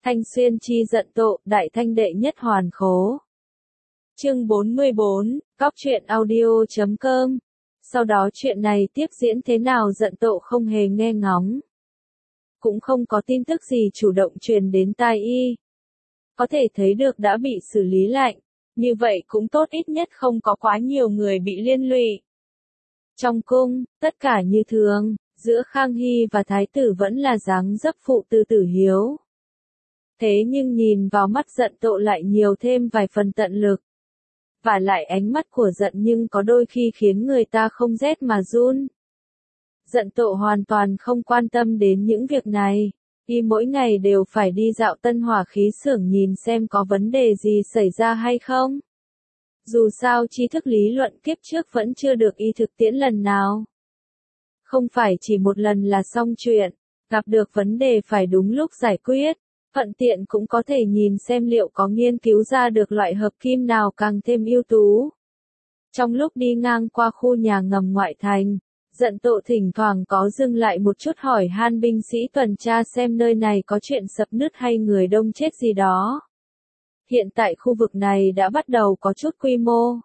Thanh Xuyên chi giận tộ, đại thanh đệ nhất hoàn khố. Chương 44, cóc truyện audio.com. Sau đó chuyện này tiếp diễn thế nào giận tộ không hề nghe ngóng. Cũng không có tin tức gì chủ động truyền đến tai y. Có thể thấy được đã bị xử lý lạnh, như vậy cũng tốt, ít nhất không có quá nhiều người bị liên lụy. Trong cung, tất cả như thường, giữa Khang Hy và Thái tử vẫn là dáng dấp phụ tử tử hiếu. Thế nhưng nhìn vào mắt giận tộ lại nhiều thêm vài phần tận lực. Và lại ánh mắt của giận nhưng có đôi khi khiến người ta không rét mà run. Giận tộ hoàn toàn không quan tâm đến những việc này. Y mỗi ngày đều phải đi dạo Tân Hỏa khí xưởng nhìn xem có vấn đề gì xảy ra hay không. Dù sao tri thức lý luận kiếp trước vẫn chưa được y thực tiễn lần nào. Không phải chỉ một lần là xong chuyện, gặp được vấn đề phải đúng lúc giải quyết. Thuận tiện cũng có thể nhìn xem liệu có nghiên cứu ra được loại hợp kim nào càng thêm ưu tú. Trong lúc đi ngang qua khu nhà ngầm ngoại thành, giận tộ thỉnh thoảng có dừng lại một chút hỏi han binh sĩ tuần tra xem nơi này có chuyện sập nứt hay người đông chết gì đó. Hiện tại khu vực này đã bắt đầu có chút quy mô.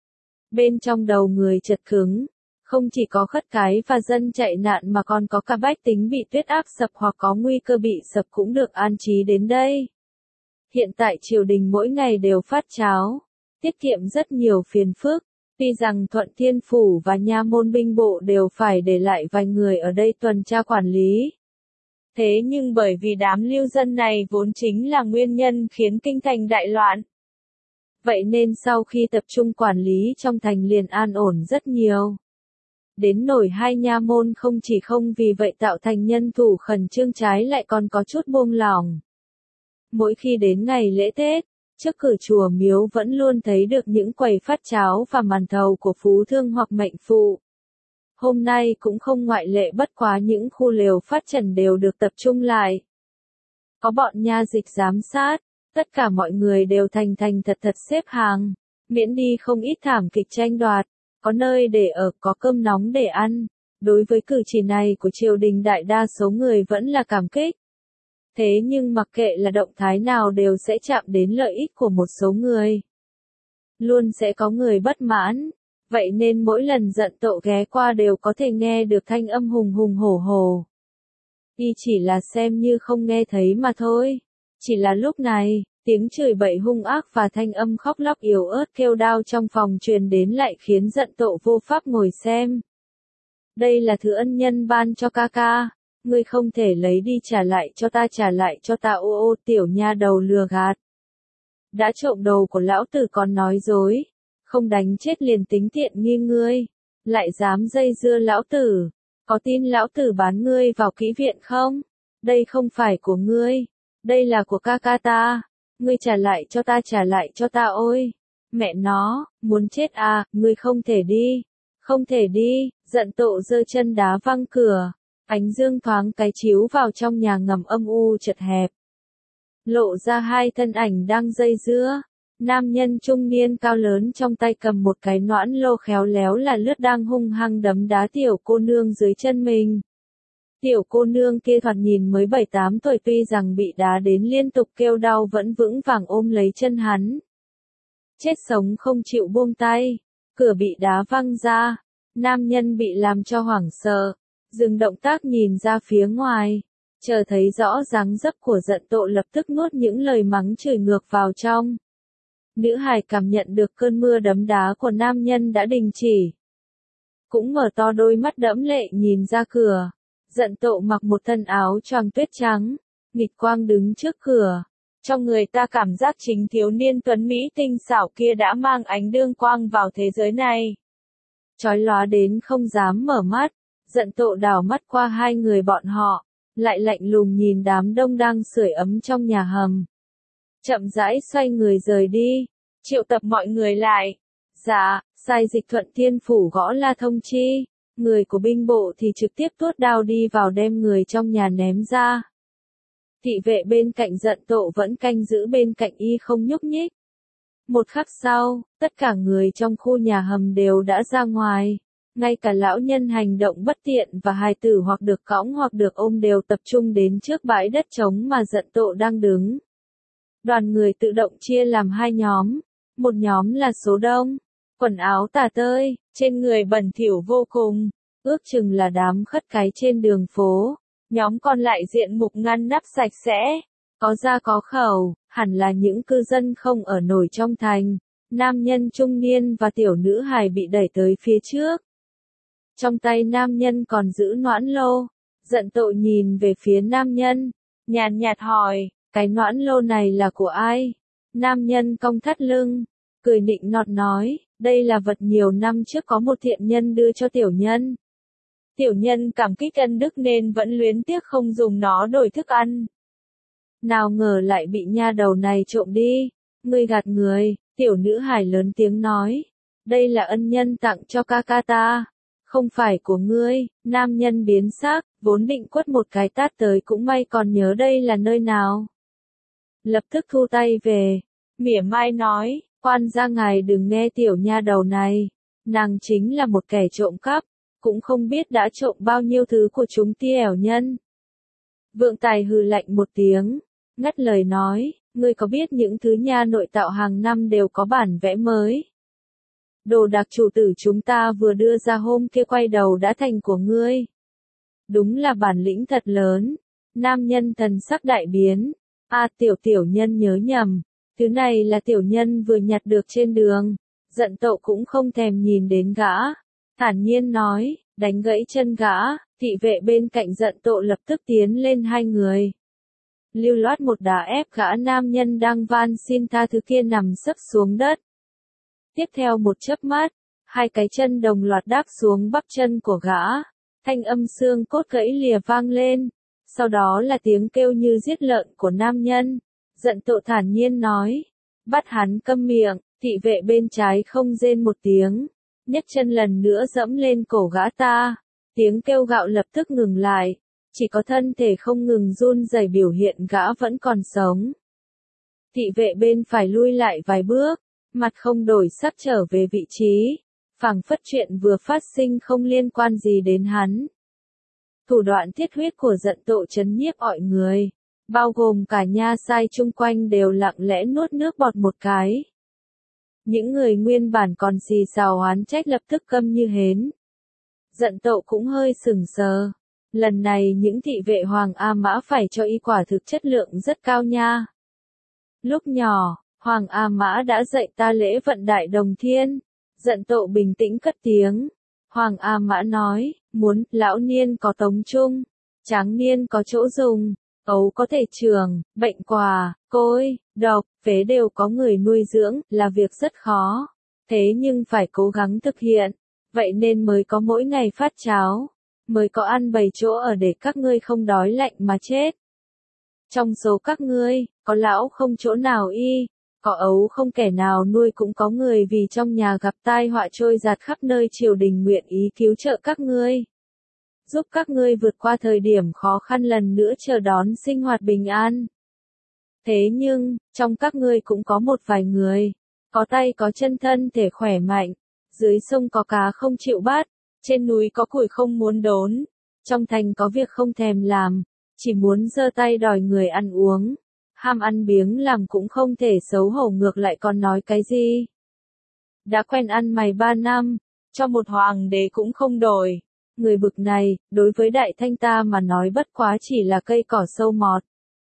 Bên trong đầu người chật cứng, không chỉ có khất cái và dân chạy nạn mà còn có cả bách tính bị tuyết áp sập hoặc có nguy cơ bị sập cũng được an trí đến đây. Hiện tại triều đình mỗi ngày đều phát cháo, tiết kiệm rất nhiều phiền phức. Tuy rằng Thuận Thiên Phủ và nha môn binh bộ đều phải để lại vài người ở đây tuần tra quản lý. Thế nhưng bởi vì đám lưu dân này vốn chính là nguyên nhân khiến kinh thành đại loạn. Vậy nên sau khi tập trung quản lý trong thành liền an ổn rất nhiều. Đến nổi hai nha môn không chỉ không vì vậy tạo thành nhân thủ khẩn trương, trái lại còn có chút buông lỏng. Mỗi khi đến ngày lễ Tết, trước cửa chùa miếu vẫn luôn thấy được những quầy phát cháo và màn thầu của phú thương hoặc mệnh phụ. Hôm nay cũng không ngoại lệ, bất quá những khu lều phát trần đều được tập trung lại. Có bọn nha dịch giám sát, tất cả mọi người đều thành thật xếp hàng, miễn đi không ít thảm kịch tranh đoạt, có nơi để ở, có cơm nóng để ăn. Đối với cử chỉ này của triều đình đại đa số người vẫn là cảm kích. Thế nhưng mặc kệ là động thái nào đều sẽ chạm đến lợi ích của một số người. Luôn sẽ có người bất mãn, vậy nên mỗi lần giận tộ ghé qua đều có thể nghe được thanh âm hùng hùng hổ hổ. Y chỉ là xem như không nghe thấy mà thôi. Chỉ là lúc này, tiếng chửi bậy hung ác và thanh âm khóc lóc yếu ớt kêu đau trong phòng truyền đến lại khiến giận tộ vô pháp ngồi xem. Đây là thứ ân nhân ban cho ca ca. Ngươi không thể lấy đi trả lại cho ta ô ô, tiểu nha đầu lừa gạt. Đã trộm đồ của lão tử còn nói dối, không đánh chết liền tính tiện nghi ngươi, lại dám dây dưa lão tử, có tin lão tử bán ngươi vào kỹ viện không? Đây không phải của ngươi, đây là của ca ca ta, ngươi trả lại cho ta ôi, mẹ nó, muốn chết à, ngươi không thể đi, giận tộ giơ chân đá văng cửa. Ánh dương thoáng cái chiếu vào trong nhà ngầm âm u chật hẹp. Lộ ra hai thân ảnh đang dây dưa. Nam nhân trung niên cao lớn trong tay cầm một cái noãn lô khéo léo là lướt đang hung hăng đấm đá tiểu cô nương dưới chân mình. Tiểu cô nương kia thoạt nhìn mới 7-8 tuổi, tuy rằng bị đá đến liên tục kêu đau vẫn vững vàng ôm lấy chân hắn. Chết sống không chịu buông tay. Cửa bị đá văng ra. Nam nhân bị làm cho hoảng sợ. Dừng động tác nhìn ra phía ngoài, chờ thấy rõ dáng dấp của giận tộ lập tức nuốt những lời mắng chửi ngược vào trong. Nữ hài cảm nhận được cơn mưa đấm đá của nam nhân đã đình chỉ. Cũng mở to đôi mắt đẫm lệ nhìn ra cửa. Giận tộ mặc một thân áo choàng tuyết trắng, nghịch quang đứng trước cửa. Trong người ta cảm giác chính thiếu niên tuấn Mỹ tinh xảo kia đã mang ánh đương quang vào thế giới này. Chói lóa đến không dám mở mắt. Giận tộ đảo mắt qua hai người bọn họ, lại lạnh lùng nhìn đám đông đang sưởi ấm trong nhà hầm. Chậm rãi xoay người rời đi, triệu tập mọi người lại. Dạ, sai dịch Thuận Thiên Phủ gõ la thông chi, người của binh bộ thì trực tiếp tuốt đao đi vào đem người trong nhà ném ra. Thị vệ bên cạnh giận tộ vẫn canh giữ bên cạnh y không nhúc nhích. Một khắc sau, tất cả người trong khu nhà hầm đều đã ra ngoài. Ngay cả lão nhân hành động bất tiện và hài tử hoặc được cõng hoặc được ôm đều tập trung đến trước bãi đất trống mà Dận Tộ đang đứng. Đoàn người tự động chia làm hai nhóm. Một nhóm là số đông, quần áo tả tơi, trên người bẩn thỉu vô cùng, ước chừng là đám khất cái trên đường phố. Nhóm còn lại diện mục ngăn nắp sạch sẽ, có da có khẩu, hẳn là những cư dân không ở nổi trong thành. Nam nhân trung niên và tiểu nữ hài bị đẩy tới phía trước. Trong tay nam nhân còn giữ noãn lô. Dận Tộ nhìn về phía nam nhân, nhàn nhạt hỏi, cái noãn lô này là của ai? Nam nhân cong thắt lưng, cười nịnh nọt nói, đây là vật nhiều năm trước có một thiện nhân đưa cho tiểu nhân. Tiểu nhân cảm kích ân đức nên vẫn luyến tiếc không dùng nó đổi thức ăn. Nào ngờ lại bị nha đầu này trộm đi. Ngươi gạt người, tiểu nữ hài lớn tiếng nói. Đây là ân nhân tặng cho ca ca ta. Không phải của ngươi. Nam nhân biến sắc, vốn định quất một cái tát tới cũng may còn nhớ đây là nơi nào. Lập tức thu tay về. Mỉa mai nói, quan gia ngài đừng nghe tiểu nha đầu này. Nàng chính là một kẻ trộm cắp. Cũng không biết đã trộm bao nhiêu thứ của chúng tiểu nhân. Vượng Tài hừ lạnh một tiếng, ngắt lời nói, ngươi có biết những thứ nha nội tạo hàng năm đều có bản vẽ mới. Đồ đạc chủ tử chúng ta vừa đưa ra hôm kia quay đầu đã thành của ngươi. Đúng là bản lĩnh thật lớn. Nam nhân thần sắc đại biến. Tiểu nhân nhớ nhầm. Thứ này là tiểu nhân vừa nhặt được trên đường. Dận Tộ cũng không thèm nhìn đến gã. Thản nhiên nói, đánh gãy chân gã, thị vệ bên cạnh Dận Tộ lập tức tiến lên hai người. Lưu loát một đá ép gã nam nhân đang van xin tha thứ kia nằm sấp xuống đất. Tiếp theo một chớp mắt, hai cái chân đồng loạt đáp xuống bắp chân của gã. Thanh âm xương cốt gãy lìa vang lên. Sau đó là tiếng kêu như giết lợn của nam nhân. Dận Tộ thản nhiên nói, bắt hắn câm miệng, thị vệ bên trái không rên một tiếng. Nhấc chân lần nữa dẫm lên cổ gã ta. Tiếng kêu gạo lập tức ngừng lại. Chỉ có thân thể không ngừng run rẩy biểu hiện gã vẫn còn sống. Thị vệ bên phải lui lại vài bước, mặt không đổi sắc trở về vị trí. Phảng phất chuyện vừa phát sinh không liên quan gì đến hắn. Thủ đoạn thiết huyết của Dận Tộ trấn nhiếp mọi người, bao gồm cả nha sai chung quanh đều lặng lẽ nuốt nước bọt một cái. Những người nguyên bản còn xì xào oán trách lập tức câm như hến. Dận Tộ cũng hơi sừng sờ. Lần này những thị vệ Hoàng A Mã phải cho y quả thực chất lượng rất cao nha. Lúc nhỏ, Hoàng A Mã đã dạy ta lễ vận đại đồng thiên. Dận Tộ bình tĩnh cất tiếng. Hoàng A Mã nói, muốn, lão niên có tống chung, tráng niên có chỗ dùng, ấu có thể trường, bệnh quà, côi, độc, phế đều có người nuôi dưỡng, là việc rất khó. Thế nhưng phải cố gắng thực hiện, vậy nên mới có mỗi ngày phát cháo, mới có ăn bày chỗ ở để các ngươi không đói lạnh mà chết. Trong số các ngươi, có lão không chỗ nào y, có ấu không kẻ nào nuôi cũng có người vì trong nhà gặp tai họa trôi giạt khắp nơi triều đình nguyện ý cứu trợ các ngươi. Giúp các ngươi vượt qua thời điểm khó khăn lần nữa chờ đón sinh hoạt bình an. Thế nhưng, trong các ngươi cũng có một vài người, có tay có chân thân thể khỏe mạnh, dưới sông có cá không chịu bắt, trên núi có củi không muốn đốn, trong thành có việc không thèm làm, chỉ muốn giơ tay đòi người ăn uống, ham ăn biếng làm cũng không thể xấu hổ ngược lại còn nói cái gì. Đã quen ăn mày 3 năm, cho một hoàng đế cũng không đổi. Người bực này, đối với đại thanh ta mà nói bất quá chỉ là cây cỏ sâu mọt.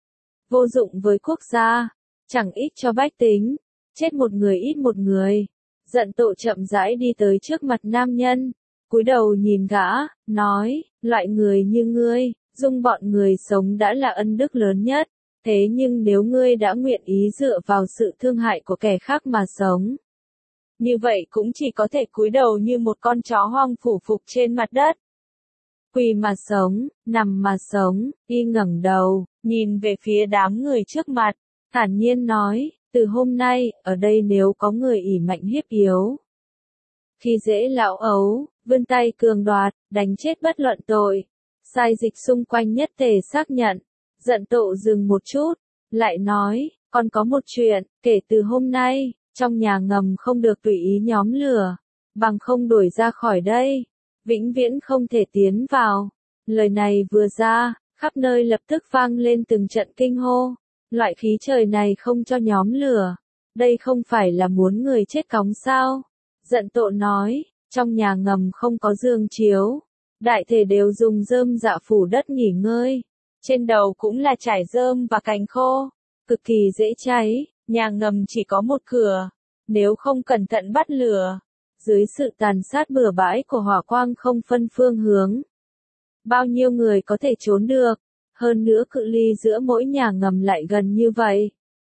Vô dụng với quốc gia, chẳng ích cho bách tính, chết một người ít một người. Dận Tộ chậm rãi đi tới trước mặt nam nhân, cúi đầu nhìn gã, nói, loại người như ngươi, dung bọn người sống đã là ân đức lớn nhất, thế nhưng nếu ngươi đã nguyện ý dựa vào sự thương hại của kẻ khác mà sống, như vậy cũng chỉ có thể cúi đầu như một con chó hoang phủ phục trên mặt đất. Quỳ mà sống, nằm mà sống, y ngẩng đầu, nhìn về phía đám người trước mặt, thản nhiên nói, từ hôm nay, ở đây nếu có người ỷ mạnh hiếp yếu, khi dễ lão ấu, vươn tay cường đoạt, đánh chết bất luận tội. Sai dịch xung quanh nhất tề xác nhận. Dận Tộ dừng một chút, lại nói, còn có một chuyện, kể từ hôm nay, trong nhà ngầm không được tùy ý nhóm lửa, bằng không đuổi ra khỏi đây. vĩnh viễn không thể tiến vào. Lời này vừa ra, khắp nơi lập tức vang lên từng trận kinh hô. Loại khí trời này không cho nhóm lửa. Đây không phải là muốn người chết cóng sao? Giận Tộ nói, trong nhà ngầm không có giường chiếu. Đại thể đều dùng rơm dạ phủ đất nghỉ ngơi. Trên đầu cũng là trải rơm và cành khô. Cực kỳ dễ cháy, nhà ngầm chỉ có một cửa. Nếu không cẩn thận bắt lửa, dưới sự tàn sát bừa bãi của hỏa quang không phân phương hướng, bao nhiêu người có thể trốn được, hơn nữa cự ly giữa mỗi nhà ngầm lại gần như vậy.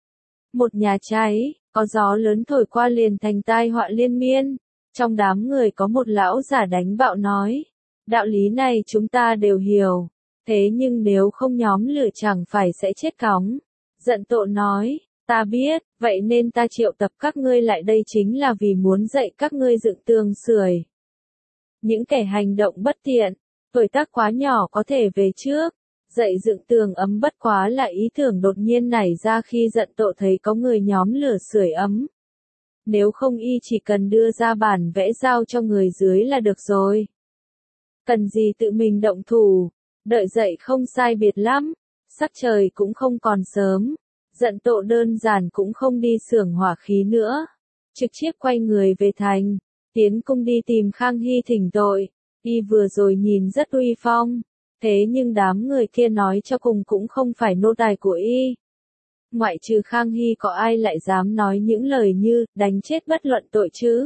Một nhà cháy, có gió lớn thổi qua liền thành tai họa liên miên. Trong đám người có một lão giả đánh bạo nói, đạo lý này chúng ta đều hiểu, thế nhưng nếu không nhóm lửa chẳng phải sẽ chết cóng. Giận Tộ nói, ta biết, vậy nên ta triệu tập các ngươi lại đây chính là vì muốn dạy các ngươi dựng tường sưởi. Những kẻ hành động bất tiện, tuổi tác quá nhỏ có thể về trước. Dạy dựng tường ấm bất quá là ý tưởng đột nhiên nảy ra khi Giận Tộ thấy có người nhóm lửa sưởi ấm. Nếu không y chỉ cần đưa ra bản vẽ giao cho người dưới là được rồi. Cần gì tự mình động thủ, đợi dậy không sai biệt lắm, sắc trời cũng không còn sớm. Giận Tộ đơn giản cũng không đi xưởng hỏa khí nữa, trực tiếp quay người về thành, tiến cung đi tìm Khang Hy thỉnh tội. Y vừa rồi nhìn rất uy phong, thế nhưng đám người kia nói cho cùng cũng không phải nô tài của y. Ngoại trừ Khang Hy có ai lại dám nói những lời như đánh chết bất luận tội chứ?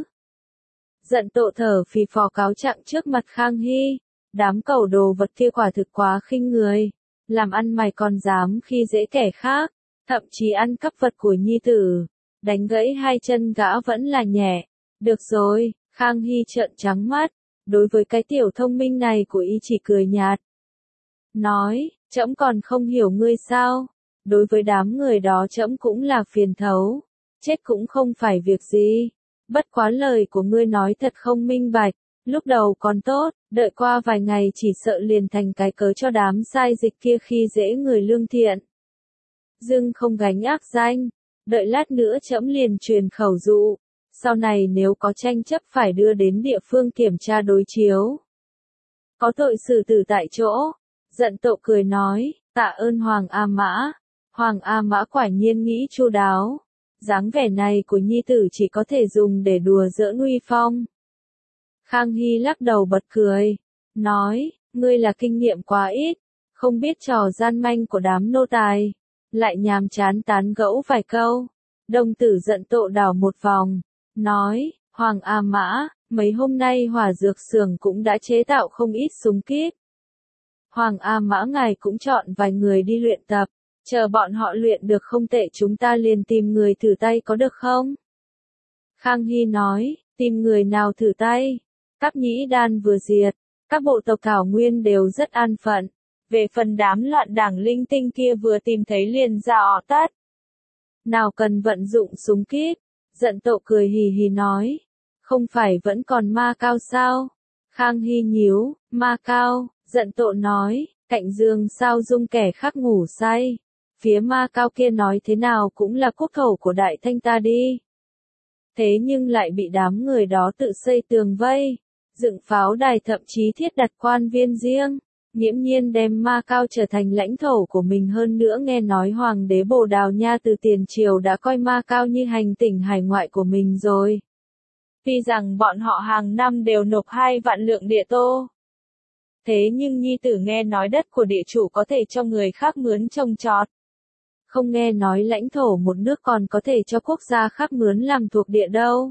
Giận Tộ thở phì phò cáo trạng trước mặt Khang Hy, đám cẩu đồ vật kia quả thực quá khinh người, làm ăn mày còn dám khi dễ kẻ khác, thậm chí ăn cắp vật của nhi tử, đánh gãy hai chân gã vẫn là nhẹ. Được rồi, Khang Hy trợn trắng mắt, đối với cái tiểu thông minh này của y chỉ cười nhạt. Nói, trẫm còn không hiểu ngươi sao? Đối với đám người đó trẫm cũng là phiền thấu, chết cũng không phải việc gì. Bất quá lời của ngươi nói thật không minh bạch, lúc đầu còn tốt, đợi qua vài ngày chỉ sợ liền thành cái cớ cho đám sai dịch kia khi dễ người lương thiện. Dưng không gánh ác danh, đợi lát nữa trẫm liền truyền khẩu dụ, sau này nếu có tranh chấp phải đưa đến địa phương kiểm tra đối chiếu. Có tội xử tử tại chỗ. Giận Tộ cười nói, tạ ơn Hoàng A Mã. Hoàng A Mã quả nhiên nghĩ chu đáo. Dáng vẻ này của nhi tử chỉ có thể dùng để đùa giỡn uy phong. Khang Hy lắc đầu bật cười, nói, ngươi là kinh nghiệm quá ít, không biết trò gian manh của đám nô tài, lại nhàm chán tán gẫu vài câu. Đồng tử Giận Tộ đảo một vòng, nói, Hoàng A Mã, mấy hôm nay hỏa dược xưởng cũng đã chế tạo không ít súng kíp. Hoàng A Mã ngài cũng chọn vài người đi luyện tập, chờ bọn họ luyện được không tệ chúng ta liền tìm người thử tay có được không? Khang Hy nói, tìm người nào thử tay? Các nhĩ đan vừa diệt, các bộ tộc Thảo Nguyên đều rất an phận. Về phần đám loạn đảng linh tinh kia vừa tìm thấy liền ra ỏ tát. Nào cần vận dụng súng kíp? Giận Tộ cười hì hì nói, không phải vẫn còn Ma Cao sao? Khang Hy nhíu, Ma Cao. Giận Tộ nói, cạnh giường sao dung kẻ khác ngủ say. Phía Ma Cao kia nói thế nào cũng là quốc khẩu của Đại Thanh ta đi. Thế nhưng lại bị đám người đó tự xây tường vây, dựng pháo đài thậm chí thiết đặt quan viên riêng, nghiễm nhiên đem Ma Cao trở thành lãnh thổ của mình. Hơn nữa nghe nói Hoàng đế Bồ Đào Nha từ tiền triều đã coi Ma Cao như hành tỉnh hải ngoại của mình rồi. Tuy rằng bọn họ hàng năm đều nộp 2 vạn lượng địa tô. Thế nhưng nhi tử nghe nói đất của địa chủ có thể cho người khác mướn trồng trọt. Không nghe nói lãnh thổ một nước còn có thể cho quốc gia khác mướn làm thuộc địa đâu.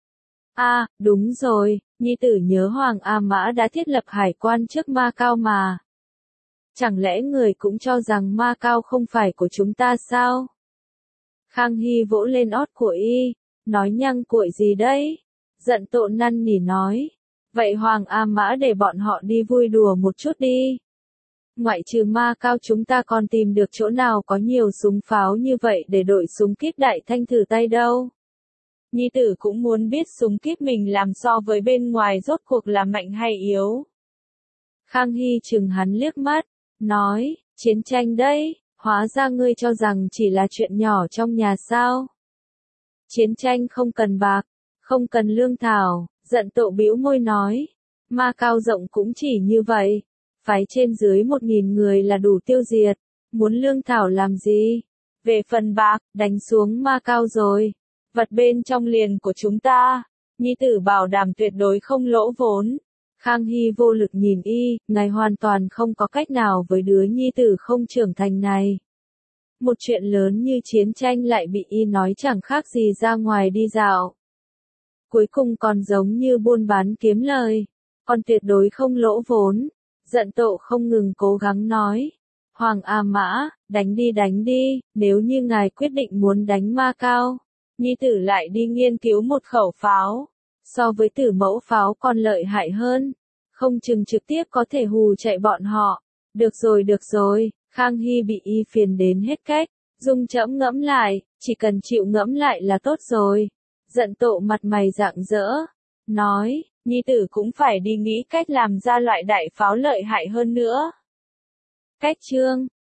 À, đúng rồi, nhi tử nhớ Hoàng A Mã đã thiết lập hải quan trước Ma Cao mà. Chẳng lẽ người cũng cho rằng Ma Cao không phải của chúng ta sao? Khang Hy vỗ lên ót của y, nói nhăng cuội gì đấy? Giận Tộ năn nỉ nói. Vậy Hoàng A Mã để bọn họ đi vui đùa một chút đi. Ngoại trừ Ma Cao chúng ta còn tìm được chỗ nào có nhiều súng pháo như vậy để đội súng kíp Đại Thanh thử tay đâu. Nhi tử cũng muốn biết súng kíp mình làm so với bên ngoài rốt cuộc là mạnh hay yếu. Khang Hy chừng hắn liếc mắt, nói, chiến tranh đấy, hóa ra ngươi cho rằng chỉ là chuyện nhỏ trong nhà sao. Chiến tranh không cần bạc, không cần lương thảo. Giận Tộ bĩu môi nói, Ma Cao rộng cũng chỉ như vậy. Phái trên dưới 1.000 người là đủ tiêu diệt. Muốn lương thảo làm gì? Về phần bạc, đánh xuống Ma Cao rồi. Vật bên trong liền của chúng ta. Nhi tử bảo đảm tuyệt đối không lỗ vốn. Khang Hy vô lực nhìn y, ngài hoàn toàn không có cách nào với đứa nhi tử không trưởng thành này. Một chuyện lớn như chiến tranh lại bị y nói chẳng khác gì ra ngoài đi dạo. Cuối cùng còn giống như buôn bán kiếm lời. Còn tuyệt đối không lỗ vốn. Giận Tộ không ngừng cố gắng nói. Hoàng A Mã, đánh đi, nếu như ngài quyết định muốn đánh Ma Cao. Nhi tử lại đi nghiên cứu một khẩu pháo. So với Tử Mẫu pháo còn lợi hại hơn. Không chừng trực tiếp có thể hù chạy bọn họ. Được rồi, Khang Hy bị y phiền đến hết cách. Dung trẫm ngẫm lại, chỉ cần chịu ngẫm lại là tốt rồi. Giận Tộ mặt mày rạng rỡ. Nói, nhi tử cũng phải đi nghĩ cách làm ra loại đại pháo lợi hại hơn nữa. Cách chương